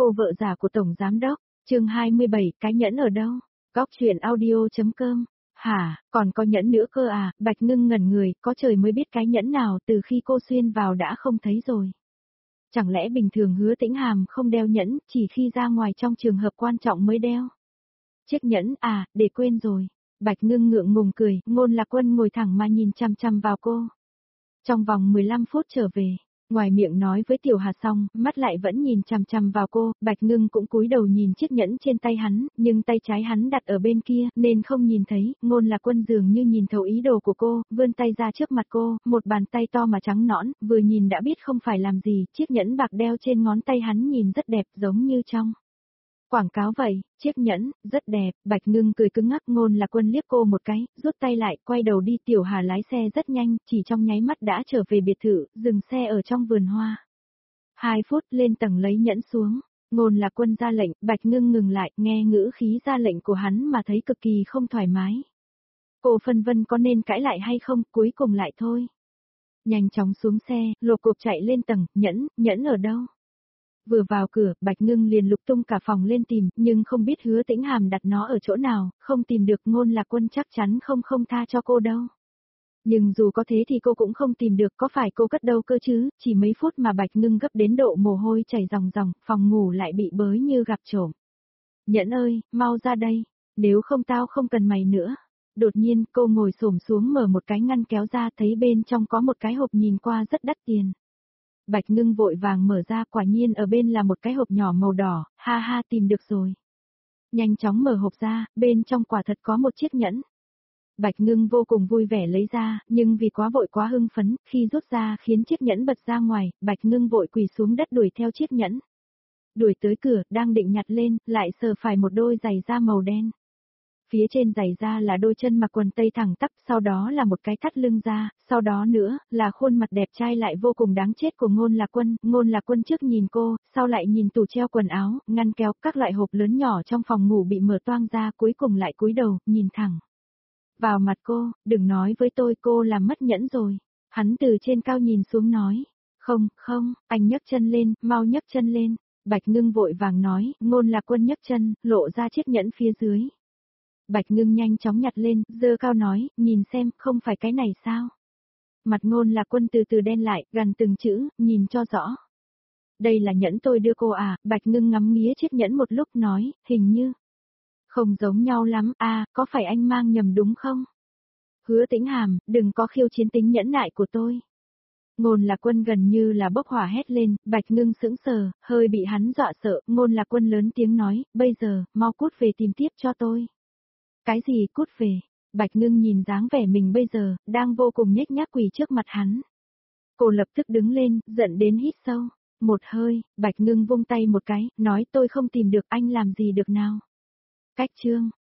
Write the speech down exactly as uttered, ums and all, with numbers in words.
cô vợ già của Tổng Giám Đốc, chương hai mươi bảy, cái nhẫn ở đâu? Góc chuyện audio.com. Hả, còn có nhẫn nữa cơ à? Bạch Ngưng ngẩn người, có trời mới biết cái nhẫn nào từ khi cô xuyên vào đã không thấy rồi. Chẳng lẽ bình thường Hứa Tĩnh Hàm không đeo nhẫn, chỉ khi ra ngoài trong trường hợp quan trọng mới đeo? Chiếc nhẫn à, để quên rồi. Bạch Ngưng ngượng ngùng cười, Ngôn Lạc Quân ngồi thẳng mà nhìn chằm chằm vào cô. Trong vòng mười lăm phút trở về, ngoài miệng nói với Tiểu Hà xong, mắt lại vẫn nhìn chằm chằm vào cô, Bạch Ngưng cũng cúi đầu nhìn chiếc nhẫn trên tay hắn, nhưng tay trái hắn đặt ở bên kia, nên không nhìn thấy, Ngôn Lạc Quân dường như nhìn thấu ý đồ của cô, vươn tay ra trước mặt cô, một bàn tay to mà trắng nõn, vừa nhìn đã biết không phải làm gì, chiếc nhẫn bạc đeo trên ngón tay hắn nhìn rất đẹp giống như trong quảng cáo vậy, chiếc nhẫn, rất đẹp, Bạch Ngưng cười cứng ngắc. Ngôn Lạc Quân liếc cô một cái, rút tay lại, quay đầu đi. Tiểu Hà lái xe rất nhanh, chỉ trong nháy mắt đã trở về biệt thự, dừng xe ở trong vườn hoa. Hai phút lên tầng lấy nhẫn xuống, Ngôn Lạc Quân ra lệnh, Bạch Ngưng ngừng lại, nghe ngữ khí ra lệnh của hắn mà thấy cực kỳ không thoải mái. Cô phân vân có nên cãi lại hay không, cuối cùng lại thôi. Nhanh chóng xuống xe, lộp cộp chạy lên tầng, nhẫn, nhẫn ở đâu? Vừa vào cửa, Bạch Ngưng liền lục tung cả phòng lên tìm, nhưng không biết Hứa Tĩnh Hàm đặt nó ở chỗ nào, không tìm được. Ngôn Lạc Quân chắc chắn không không tha cho cô đâu. Nhưng dù có thế thì cô cũng không tìm được, có phải cô cất đâu cơ chứ, chỉ mấy phút mà Bạch Ngưng gấp đến độ mồ hôi chảy ròng ròng, phòng ngủ lại bị bới như gặp trộm. Nhẫn ơi, mau ra đây, nếu không tao không cần mày nữa. Đột nhiên cô ngồi xổm xuống mở một cái ngăn kéo ra, thấy bên trong có một cái hộp nhìn qua rất đắt tiền. Bạch Ngưng vội vàng mở ra, quả nhiên ở bên là một cái hộp nhỏ màu đỏ, ha ha tìm được rồi. Nhanh chóng mở hộp ra, bên trong quả thật có một chiếc nhẫn. Bạch Ngưng vô cùng vui vẻ lấy ra, nhưng vì quá vội quá hưng phấn, khi rút ra khiến chiếc nhẫn bật ra ngoài, Bạch Ngưng vội quỳ xuống đất đuổi theo chiếc nhẫn. Đuổi tới cửa, đang định nhặt lên, lại sờ phải một đôi giày da màu đen. Phía trên giày da là đôi chân mặc quần tây thẳng tắp, sau đó là một cái thắt lưng da, sau đó nữa, là khuôn mặt đẹp trai lại vô cùng đáng chết của Ngôn Lạc Quân. Ngôn Lạc Quân trước nhìn cô, sau lại nhìn tủ treo quần áo, ngăn kéo, các loại hộp lớn nhỏ trong phòng ngủ bị mở toang ra, cuối cùng lại cúi đầu, nhìn thẳng vào mặt cô, đừng nói với tôi cô làm mất nhẫn rồi. Hắn từ trên cao nhìn xuống nói, không, không, anh nhấc chân lên, mau nhấc chân lên. Bạch Ngưng vội vàng nói, Ngôn Lạc Quân nhấc chân, lộ ra chiếc nhẫn phía dưới. Bạch Ngưng nhanh chóng nhặt lên, dơ cao nói, nhìn xem, không phải cái này sao? Mặt Ngôn Lạc Quân từ từ đen lại, gần từng chữ, nhìn cho rõ. Đây là nhẫn tôi đưa cô à? Bạch Ngưng ngắm nghía chiếc nhẫn một lúc nói, hình như không giống nhau lắm, à, có phải anh mang nhầm đúng không? Hứa Tĩnh Hàm, đừng có khiêu chiến tính nhẫn nại của tôi. Ngôn Lạc Quân gần như là bốc hỏa hét lên, Bạch Ngưng sững sờ, hơi bị hắn dọa sợ. Ngôn Lạc Quân lớn tiếng nói, bây giờ, mau cút về tìm tiếp cho tôi. Cái gì cút về? Bạch Ngưng nhìn dáng vẻ mình bây giờ, đang vô cùng nhếch nhác quỳ trước mặt hắn. Cô lập tức đứng lên, giận đến hít sâu. Một hơi, Bạch Ngưng vung tay một cái, nói tôi không tìm được anh làm gì được nào. Cách chương.